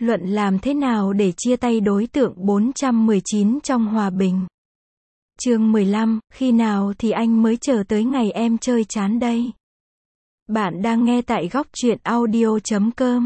Luận làm thế nào để chia tay đối tượng 419 trong hòa bình. Chương 15, khi nào thì anh mới chờ tới ngày em chơi chán đây? Bạn đang nghe tại góc truyện audio.com.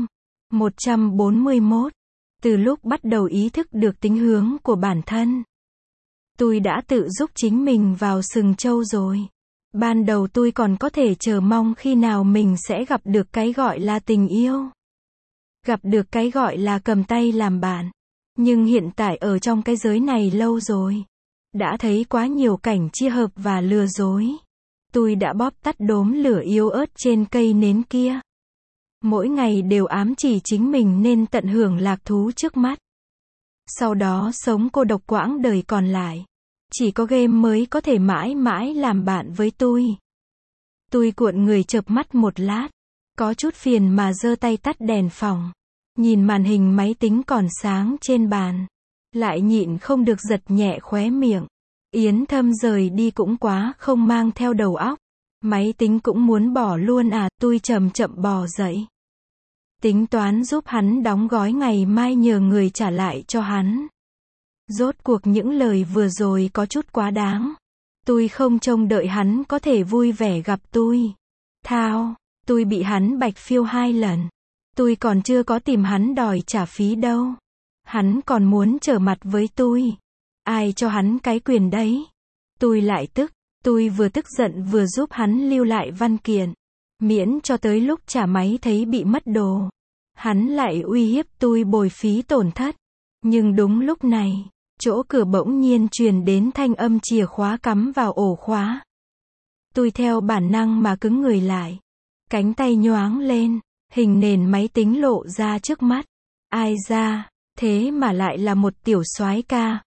141. Từ lúc bắt đầu ý thức được tính hướng của bản thân, tôi đã tự giúp chính mình vào sừng trâu rồi. Ban đầu tôi còn có thể chờ mong khi nào mình sẽ gặp được cái gọi là tình yêu. Gặp được cái gọi là cầm tay làm bạn. Nhưng hiện tại ở trong cái giới này lâu rồi, đã thấy quá nhiều cảnh chia hợp và lừa dối. Tôi đã bóp tắt đốm lửa yếu ớt trên cây nến kia. Mỗi ngày đều ám chỉ chính mình nên tận hưởng lạc thú trước mắt. Sau đó sống cô độc quãng đời còn lại. Chỉ có game mới có thể mãi mãi làm bạn với tôi. Tôi cuộn người chợp mắt một lát. Có chút phiền mà giơ tay tắt đèn phòng. Nhìn màn hình máy tính còn sáng trên bàn. Lại nhịn không được giật nhẹ khóe miệng. Yến Thâm rời đi cũng quá không mang theo đầu óc. Máy tính cũng muốn bỏ luôn à, tôi chậm chậm bò dậy. Tính toán giúp hắn đóng gói ngày mai nhờ người trả lại cho hắn. Rốt cuộc những lời vừa rồi có chút quá đáng. Tôi không trông đợi hắn có thể vui vẻ gặp tôi. Thao, tôi bị hắn bạch phiêu 2 lần. Tôi còn chưa có tìm hắn đòi trả phí đâu. Hắn còn muốn trở mặt với tôi. Ai cho hắn cái quyền đấy? Tôi lại tức. Tôi vừa tức giận vừa giúp hắn lưu lại văn kiện. Miễn cho tới lúc trả máy thấy bị mất đồ. Hắn lại uy hiếp tôi bồi phí tổn thất. Nhưng đúng lúc này, chỗ cửa bỗng nhiên truyền đến thanh âm chìa khóa cắm vào ổ khóa. Tôi theo bản năng mà cứng người lại. Cánh tay nhoáng lên, hình nền máy tính lộ ra trước mắt. Ai ra, thế mà lại là một tiểu soái ca,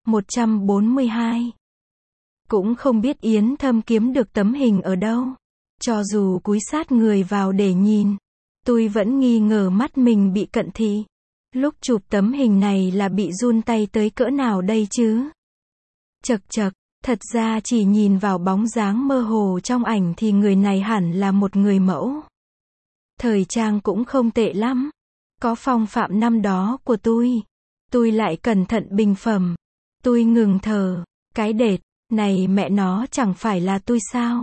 142. Cũng không biết Yến Thâm kiếm được tấm hình ở đâu. Cho dù cúi sát người vào để nhìn, tôi vẫn nghi ngờ mắt mình bị cận thị. Lúc chụp tấm hình này là bị run tay tới cỡ nào đây chứ? Chậc chậc, thật ra chỉ nhìn vào bóng dáng mơ hồ trong ảnh thì người này hẳn là một người mẫu. Thời trang cũng không tệ lắm. Có phong phạm năm đó của tôi. Tôi lại cẩn thận bình phẩm. Tôi ngừng thở. Cái đệt, này mẹ nó chẳng phải là tôi sao?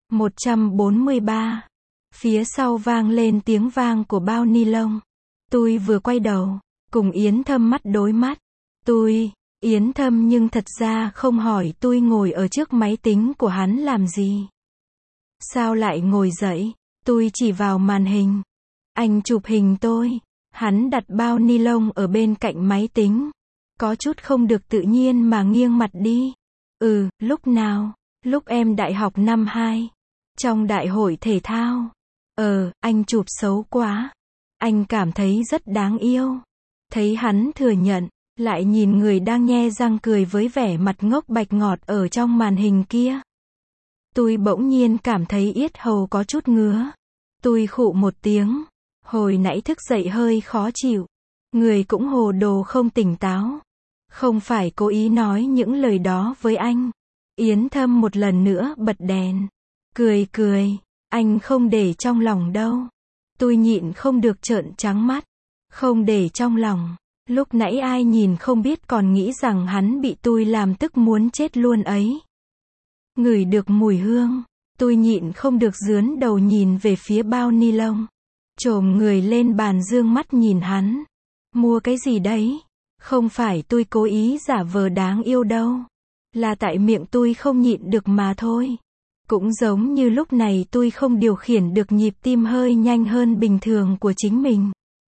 143. Phía sau vang lên tiếng vang của bao ni lông. Tôi vừa quay đầu, cùng Yến Thâm mắt đối mắt. Yến Thâm nhưng thật ra không hỏi tôi ngồi ở trước máy tính của hắn làm gì. Sao lại ngồi dậy? Tôi chỉ vào màn hình. Anh chụp hình tôi. Hắn đặt bao ni lông ở bên cạnh máy tính. Có chút không được tự nhiên mà nghiêng mặt đi. Lúc nào? Lúc em đại học năm 2. Trong đại hội thể thao. Anh chụp xấu quá. Anh cảm thấy rất đáng yêu. Thấy hắn thừa nhận, lại nhìn người đang nhe răng cười với vẻ mặt ngốc bạch ngọt ở trong màn hình kia. Tôi bỗng nhiên cảm thấy yết hầu có chút ngứa. Tôi khụ một tiếng. Hồi nãy thức dậy hơi khó chịu. Người cũng hồ đồ không tỉnh táo. Không phải cố ý nói những lời đó với anh. Yến Thâm một lần nữa bật đèn. Cười. Anh không để trong lòng đâu. Tôi nhịn không được trợn trắng mắt. Không để trong lòng. Lúc nãy ai nhìn không biết còn nghĩ rằng hắn bị tôi làm tức muốn chết luôn ấy. Ngửi được mùi hương. Tôi nhịn không được dướn đầu nhìn về phía bao ni lông. Chồm người lên bàn dương mắt nhìn hắn. Mua cái gì đấy? Không phải tôi cố ý giả vờ đáng yêu đâu. Là tại miệng tôi không nhịn được mà thôi. Cũng giống như lúc này tôi không điều khiển được nhịp tim hơi nhanh hơn bình thường của chính mình.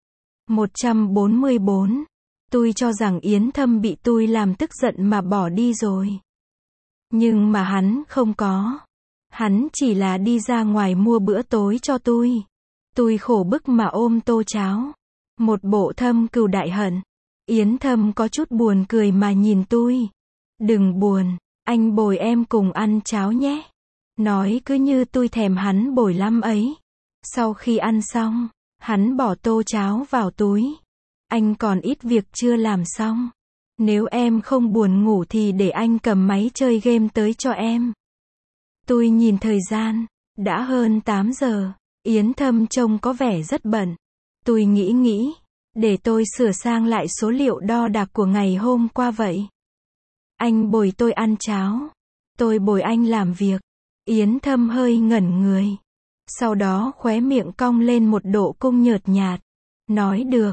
144. Tôi cho rằng Yến Thâm bị tôi làm tức giận mà bỏ đi rồi. Nhưng mà hắn không có. Hắn chỉ là đi ra ngoài mua bữa tối cho tôi. Tôi khổ bức mà ôm tô cháo. Một bộ thâm cừu đại hận. Yến Thâm có chút buồn cười mà nhìn tôi. Đừng buồn, anh bồi em cùng ăn cháo nhé. Nói cứ như tôi thèm hắn bồi lắm ấy. Sau khi ăn xong, hắn bỏ tô cháo vào túi. Anh còn ít việc chưa làm xong. Nếu em không buồn ngủ thì để anh cầm máy chơi game tới cho em. Tôi nhìn thời gian, đã hơn 8 giờ. Yến Thâm trông có vẻ rất bận. Tôi nghĩ, Để tôi sửa sang lại số liệu đo đạc của ngày hôm qua vậy. Anh bồi tôi ăn cháo. Tôi bồi anh làm việc. Yến Thâm hơi ngẩn người. Sau đó khóe miệng cong lên một độ cung nhợt nhạt. Nói được,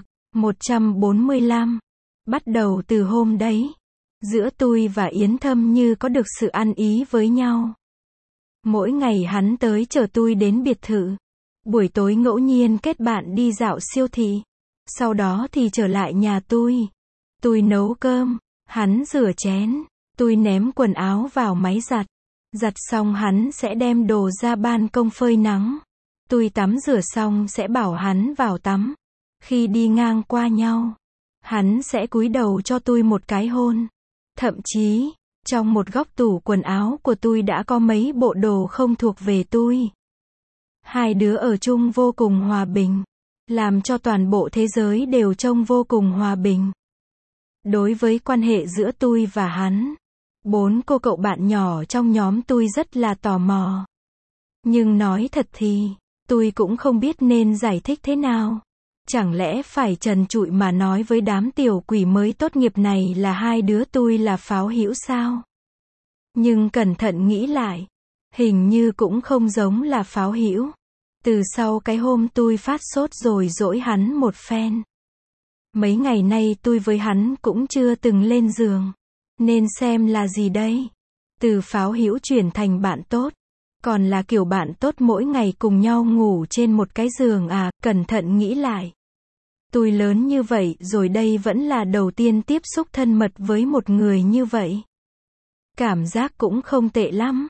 145. Bắt đầu từ hôm đấy, giữa tôi và Yến Thâm như có được sự ăn ý với nhau. Mỗi ngày hắn tới chở tôi đến biệt thự. Buổi tối ngẫu nhiên kết bạn đi dạo siêu thị. Sau đó thì trở lại nhà tôi. Tôi nấu cơm, hắn rửa chén, tôi ném quần áo vào máy giặt. Giặt xong hắn sẽ đem đồ ra ban công phơi nắng. Tôi tắm rửa xong sẽ bảo hắn vào tắm. Khi đi ngang qua nhau, hắn sẽ cúi đầu cho tôi một cái hôn. Thậm chí, trong một góc tủ quần áo của tôi đã có mấy bộ đồ không thuộc về tôi. Hai đứa ở chung vô cùng hòa bình, làm cho toàn bộ thế giới đều trông vô cùng hòa bình. Đối với quan hệ giữa tôi và hắn, 4 cô cậu bạn nhỏ trong nhóm tôi rất là tò mò. Nhưng nói thật thì, tôi cũng không biết nên giải thích thế nào. Chẳng lẽ phải trần trụi mà nói với đám tiểu quỷ mới tốt nghiệp này là hai đứa tôi là pháo hữu sao? Nhưng cẩn thận nghĩ lại, hình như cũng không giống là pháo hữu. Từ sau cái hôm tôi phát sốt rồi dỗi hắn một phen. Mấy ngày nay tôi với hắn cũng chưa từng lên giường. Nên xem là gì đây? Từ pháo hữu chuyển thành bạn tốt. Còn là kiểu bạn tốt mỗi ngày cùng nhau ngủ trên một cái giường à? Cẩn thận nghĩ lại. Tôi lớn như vậy rồi đây vẫn là đầu tiên tiếp xúc thân mật với một người như vậy. Cảm giác cũng không tệ lắm.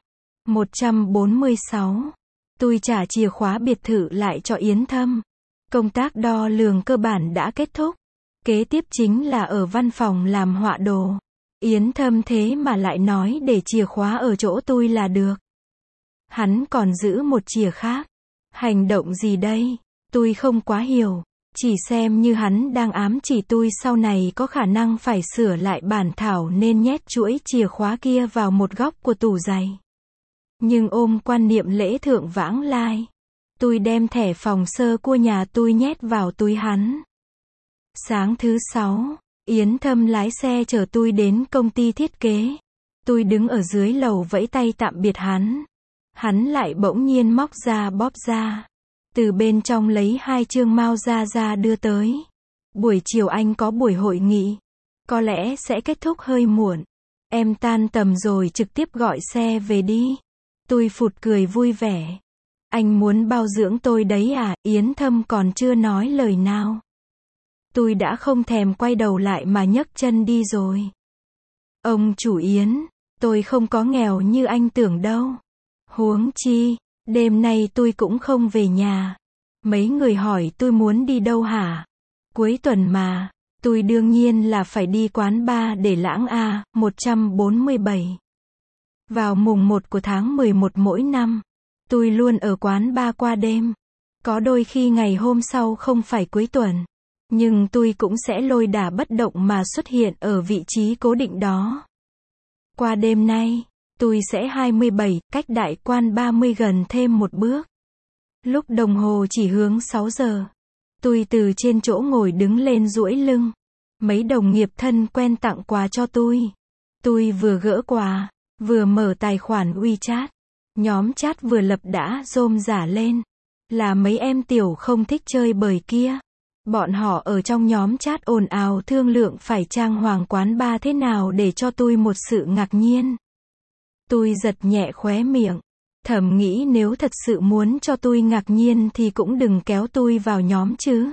146. Tôi trả chìa khóa biệt thự lại cho Yến Thâm. Công tác đo lường cơ bản đã kết thúc. Kế tiếp chính là ở văn phòng làm họa đồ. Yến Thâm thế mà lại nói để chìa khóa ở chỗ tôi là được. Hắn còn giữ một chìa khác. Hành động gì đây? Tôi không quá hiểu. Chỉ xem như hắn đang ám chỉ tôi sau này có khả năng phải sửa lại bản thảo nên nhét chuỗi chìa khóa kia vào một góc của tủ giày. Nhưng ôm quan niệm lễ thượng vãng lai, tôi đem thẻ phòng sơ của nhà tôi nhét vào túi hắn. Sáng thứ 6, Yến Thâm lái xe chở tôi đến công ty thiết kế. Tôi đứng ở dưới lầu vẫy tay tạm biệt hắn. Hắn lại bỗng nhiên móc ra bóp ra. Từ bên trong lấy 2 chương mao ra đưa tới. Buổi chiều anh có buổi hội nghị. Có lẽ sẽ kết thúc hơi muộn. Em tan tầm rồi trực tiếp gọi xe về đi. Tôi phụt cười vui vẻ. Anh muốn bao dưỡng tôi đấy à? Yến Thâm còn chưa nói lời nào. Tôi đã không thèm quay đầu lại mà nhấc chân đi rồi. Ông chủ Yến, tôi không có nghèo như anh tưởng đâu. Huống chi, đêm nay tôi cũng không về nhà. Mấy người hỏi tôi muốn đi đâu hả? Cuối tuần mà, tôi đương nhiên là phải đi quán bar để lãng à. 147. Vào mùng 1 của tháng 11 mỗi năm, tôi luôn ở quán bar qua đêm. Có đôi khi ngày hôm sau không phải cuối tuần, nhưng tôi cũng sẽ lôi đả bất động mà xuất hiện ở vị trí cố định đó. Qua đêm nay, tôi sẽ 27, cách đại quan 30 gần thêm một bước. Lúc đồng hồ chỉ hướng 6 giờ, tôi từ trên chỗ ngồi đứng lên duỗi lưng. Mấy đồng nghiệp thân quen tặng quà cho tôi. Tôi vừa gỡ quà, vừa mở tài khoản WeChat. Nhóm chat vừa lập đã rôm rả lên. Là mấy em tiểu không thích chơi bời kia. Bọn họ ở trong nhóm chat ồn ào thương lượng phải trang hoàng quán bar thế nào để cho tôi một sự ngạc nhiên. Tôi giật nhẹ khóe miệng. Thầm nghĩ nếu thật sự muốn cho tôi ngạc nhiên thì cũng đừng kéo tôi vào nhóm chứ.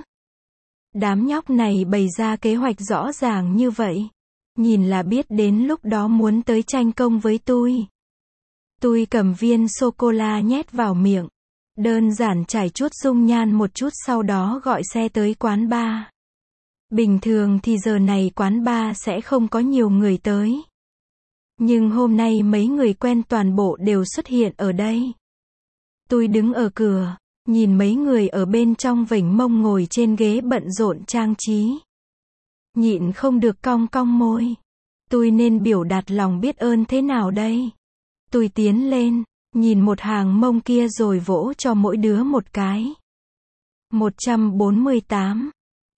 Đám nhóc này bày ra kế hoạch rõ ràng như vậy. Nhìn là biết đến lúc đó muốn tới tranh công với tôi. Tôi cầm viên sô-cô-la nhét vào miệng. Đơn giản trải chuốt dung nhan một chút sau đó gọi xe tới quán bar. Bình thường thì giờ này quán bar sẽ không có nhiều người tới. Nhưng hôm nay mấy người quen toàn bộ đều xuất hiện ở đây. Tôi đứng ở cửa, nhìn mấy người ở bên trong vểnh mông ngồi trên ghế bận rộn trang trí. Nhịn không được cong cong môi. Tôi nên biểu đạt lòng biết ơn thế nào đây? Tôi tiến lên, nhìn một hàng mông kia rồi vỗ cho mỗi đứa một cái. 148.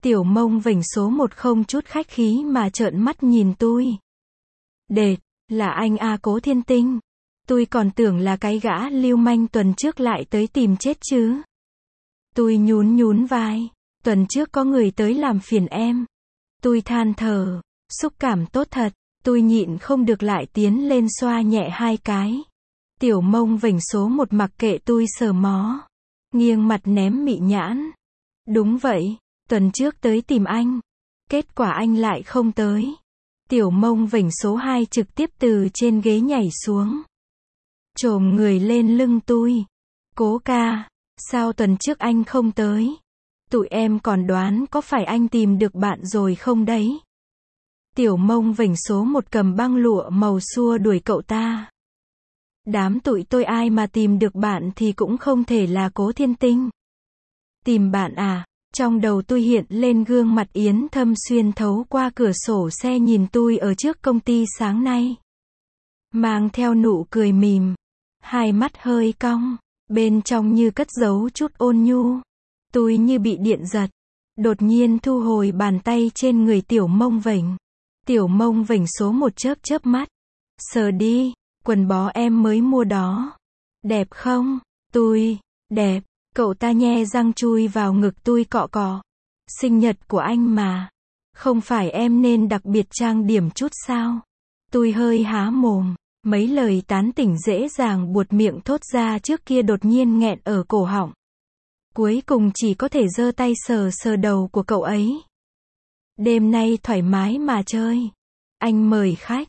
Tiểu Mông Vểnh số 1 không chút khách khí mà trợn mắt nhìn tôi. Đệt, là anh à Cố Thiên Tinh. Tôi còn tưởng là cái gã lưu manh tuần trước lại tới tìm chết chứ. Tôi nhún nhún vai. Tuần trước có người tới làm phiền em. Tôi than thở. Xúc cảm tốt thật. Tôi nhịn không được lại tiến lên xoa nhẹ 2 cái. Tiểu Mông Vểnh số 1 mặc kệ tôi sờ mó. Nghiêng mặt ném mị nhãn. Đúng vậy, tuần trước tới tìm anh. Kết quả anh lại không tới. Tiểu Mông Vểnh số 2 trực tiếp từ trên ghế nhảy xuống. Chồm người lên lưng tôi. Cố ca, sao tuần trước anh không tới? Tụi em còn đoán có phải anh tìm được bạn rồi không đấy? Tiểu Mông Vểnh số 1 cầm băng lụa màu xua đuổi cậu ta. Đám tụi tôi ai mà tìm được bạn thì cũng không thể là Cố Thiên Tinh. Tìm bạn à? Trong đầu tôi hiện lên gương mặt Yến Thâm xuyên thấu qua cửa sổ xe nhìn tôi ở trước công ty sáng nay. Mang theo nụ cười mỉm. 2 mắt hơi cong. Bên trong như cất giấu chút ôn nhu. Tôi như bị điện giật. Đột nhiên thu hồi bàn tay trên người Tiểu Mông Vểnh. Tiểu Mông Vểnh số 1 chớp chớp mắt. Sờ đi, quần bó em mới mua đó. Đẹp không? Tôi, đẹp. Cậu ta nhe răng chui vào ngực tôi cọ cọ. Sinh nhật của anh mà. Không phải em nên đặc biệt trang điểm chút sao? Tôi hơi há mồm. Mấy lời tán tỉnh dễ dàng buột miệng thốt ra trước kia đột nhiên nghẹn ở cổ họng. Cuối cùng chỉ có thể giơ tay sờ sờ đầu của cậu ấy. Đêm nay thoải mái mà chơi. Anh mời khách.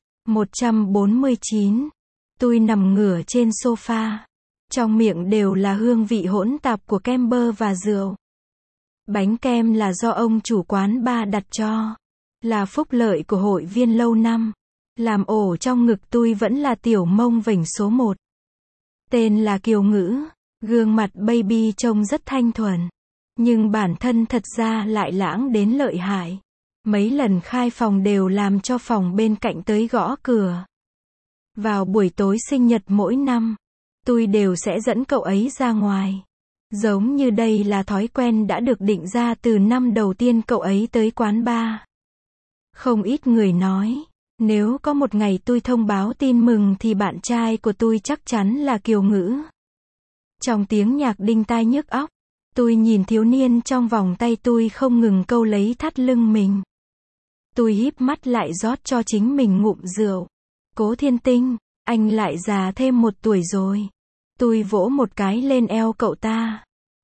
149. Tôi nằm ngửa trên sofa. Trong miệng đều là hương vị hỗn tạp của kem bơ và rượu. Bánh kem là do ông chủ quán bar đặt cho. Là phúc lợi của hội viên lâu năm. Làm ổ trong ngực tôi vẫn là Tiểu Mông Vểnh số 1. Tên là Kiều Ngữ. Gương mặt baby trông rất thanh thuần. Nhưng bản thân thật ra lại lãng đến lợi hại. Mấy lần khai phòng đều làm cho phòng bên cạnh tới gõ cửa. Vào buổi tối sinh nhật mỗi năm, tôi đều sẽ dẫn cậu ấy ra ngoài. Giống như đây là thói quen đã được định ra từ năm đầu tiên cậu ấy tới quán bar. Không ít người nói, nếu có một ngày tôi thông báo tin mừng thì bạn trai của tôi chắc chắn là Kiều Ngữ. Trong tiếng nhạc đinh tai nhức óc, tôi nhìn thiếu niên trong vòng tay tôi không ngừng câu lấy thắt lưng mình. Tôi híp mắt lại rót cho chính mình ngụm rượu. Cố Thiên Tinh, anh lại già thêm 1 tuổi rồi. Tôi vỗ một cái lên eo cậu ta.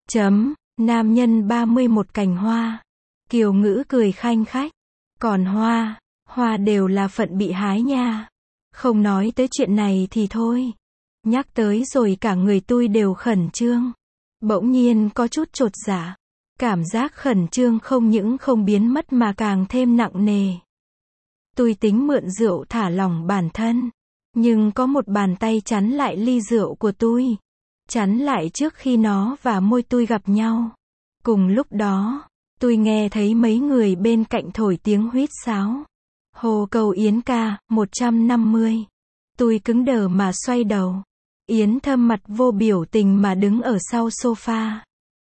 Nam nhân 31 cành hoa. Kiều Ngữ cười khanh khách. Còn hoa đều là phận bị hái nha. Không nói tới chuyện này thì thôi. Nhắc tới rồi cả người tôi đều khẩn trương. Bỗng nhiên có chút chột dạ. Cảm giác khẩn trương không những không biến mất mà càng thêm nặng nề. Tôi tính mượn rượu thả lỏng bản thân. Nhưng có một bàn tay chắn lại ly rượu của tôi. Chắn lại trước khi nó và môi tôi gặp nhau. Cùng lúc đó, tôi nghe thấy mấy người bên cạnh thổi tiếng huýt sáo. Hồ Cầu Yến ca, 150. Tôi cứng đờ mà xoay đầu. Yến Thâm mặt vô biểu tình mà đứng ở sau sofa.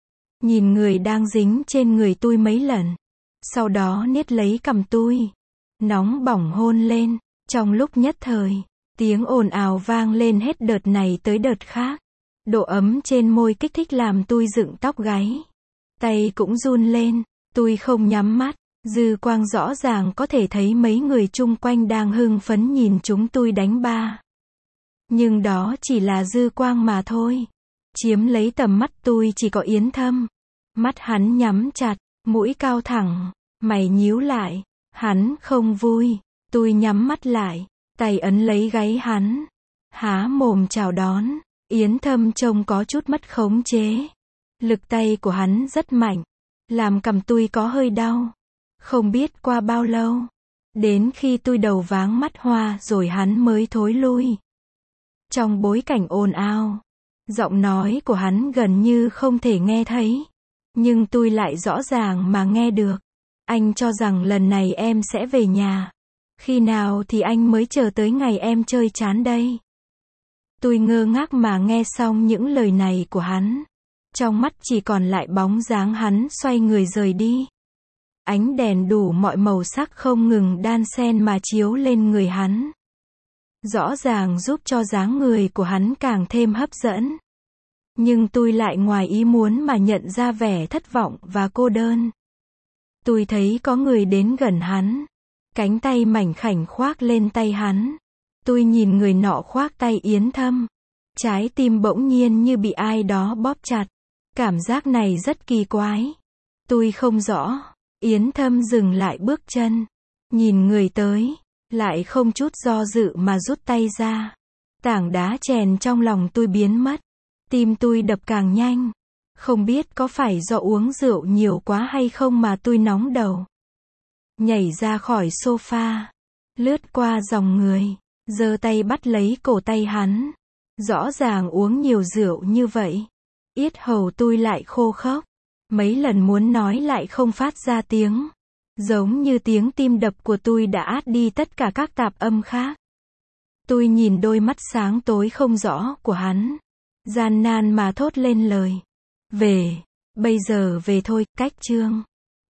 Nhìn người đang dính trên người tôi mấy lần. Sau đó niết lấy cằm tôi. Nóng bỏng hôn lên. Trong lúc nhất thời, tiếng ồn ào vang lên hết đợt này tới đợt khác. Độ ấm trên môi kích thích làm tôi dựng tóc gáy. Tay cũng run lên. Tôi không nhắm mắt. Dư quang rõ ràng có thể thấy mấy người chung quanh đang hưng phấn nhìn chúng tôi đánh ba. Nhưng đó chỉ là dư quang mà thôi. Chiếm lấy tầm mắt tôi chỉ có Yến Thâm. Mắt hắn nhắm chặt, mũi cao thẳng, mày nhíu lại. Hắn không vui. Tôi nhắm mắt lại, tay ấn lấy gáy hắn. Há mồm chào đón. Yến Thâm trông có chút mất khống chế. Lực tay của hắn rất mạnh. Làm cằm tôi có hơi đau. Không biết qua bao lâu. Đến khi tôi đầu váng mắt hoa rồi hắn mới thối lui. Trong bối cảnh ồn ào, giọng nói của hắn gần như không thể nghe thấy. Nhưng tôi lại rõ ràng mà nghe được. Anh cho rằng lần này em sẽ về nhà. Khi nào thì anh mới chờ tới ngày em chơi chán đây? Tôi ngơ ngác mà nghe xong những lời này của hắn. Trong mắt chỉ còn lại bóng dáng hắn xoay người rời đi. Ánh đèn đủ mọi màu sắc không ngừng đan xen mà chiếu lên người hắn. Rõ ràng giúp cho dáng người của hắn càng thêm hấp dẫn. Nhưng tôi lại ngoài ý muốn mà nhận ra vẻ thất vọng và cô đơn. Tôi thấy có người đến gần hắn. Cánh tay mảnh khảnh khoác lên tay hắn. Tôi nhìn người nọ khoác tay Yến Thâm. Trái tim bỗng nhiên như bị ai đó bóp chặt. Cảm giác này rất kỳ quái. Tôi không rõ. Yến Thâm dừng lại bước chân. Nhìn người tới. Lại không chút do dự mà rút tay ra. Tảng đá chèn trong lòng tôi biến mất. Tim tôi đập càng nhanh. Không biết có phải do uống rượu nhiều quá hay không mà tôi nóng đầu. Nhảy ra khỏi sofa. Lướt qua dòng người. Giơ tay bắt lấy cổ tay hắn. Rõ ràng uống nhiều rượu như vậy. Yết hầu tôi lại khô khốc. Mấy lần muốn nói lại không phát ra tiếng. Giống như tiếng tim đập của tôi đã át đi tất cả các tạp âm khác. Tôi nhìn đôi mắt sáng tối không rõ của hắn. Gian nan mà thốt lên lời. Về. Bây giờ về thôi, cách chương.